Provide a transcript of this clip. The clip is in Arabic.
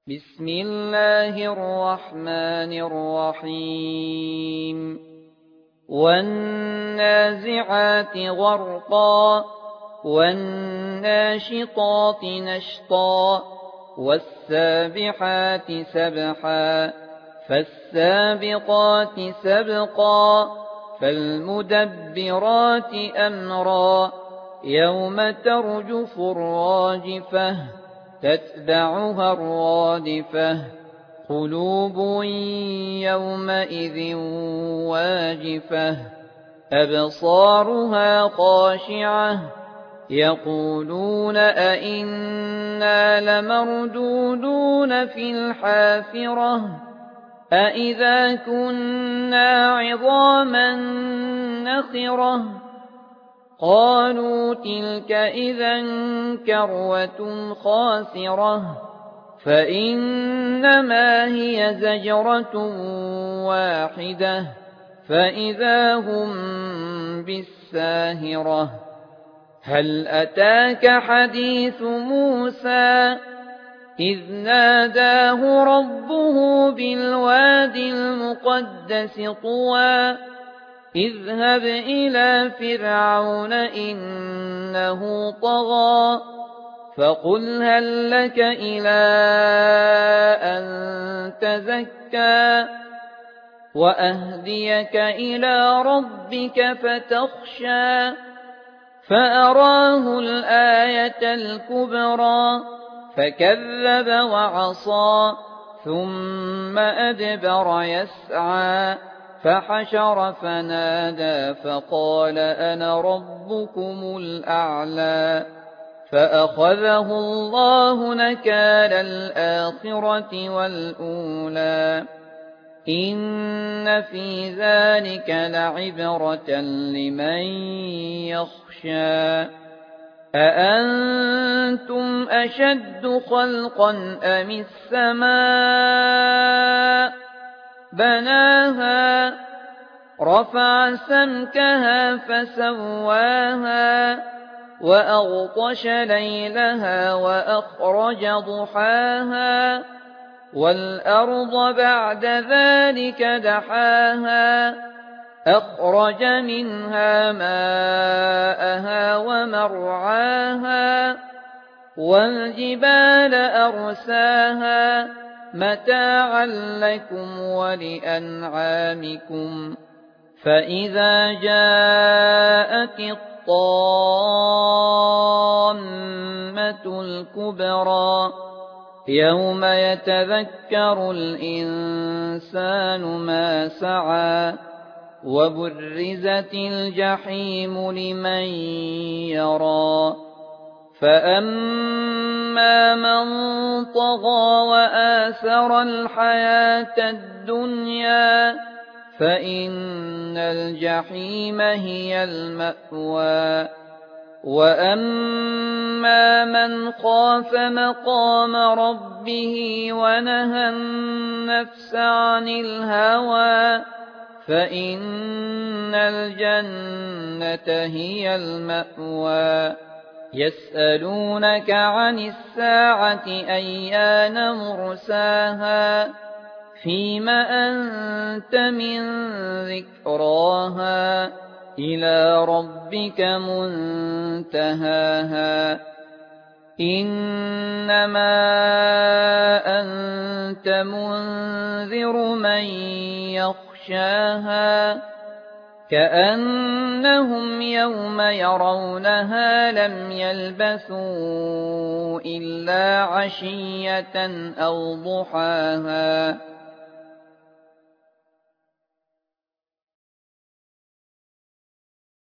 بسم الله الرحمن الرحيم والنازعات غرقا والناشطات نشطا والسابحات سبحا فالسابقات سبقا فالمدبرات أمرا يوم ترجف الراجفة تتبعها الرادفة قلوب يومئذ واجفة أبصارها خاشعة يقولون أئنا لمردودون في الحافرة أئذا كنا عظاما نخرة قالوا تلك إذا كروة خاسرة فإنما هي زجرة واحدة فإذا هم بالساهرة هل أتاك حديث موسى إذ ناداه ربه بالواد المقدس طوى اذهب إلى فرعون إنه طغى فقل هل لك إلى أن تزكى وأهديك إلى ربك فتخشى فأراه الآية الكبرى فكذب وعصى ثم أدبر يسعى فحشر فنادى فقال أنا ربكم الأعلى فأخذه الله نكال الآخرة والأولى إن في ذلك لعبرة لمن يخشى أأنتم أشد خلقا أم السماء بناها رفع سمكها فسواها وأغطش ليلها وأخرج ضحاها والأرض بعد ذلك دحاها أخرج منها ماءها ومرعاها والجبال أرساها متاعا لكم ولأنعامكم فإذا جاءت الطامة الكبرى يوم يتذكر الإنسان ما سعى وبرزت الجحيم لمن يرى فأما من طغى وآثر الحياة الدنيا فإن الجحيم هي المأوى وأما من خاف مقام ربه ونهى النفس عن الهوى فإن الجنة هي المأوى يسألونك عن الساعة أيان مرساها فيم أنت من ذكراها إلى ربك منتهاها إنما أنت منذر من يخشاها كأنهم يوم يرونها لم يلبثوا إلا عشية أو ضحاها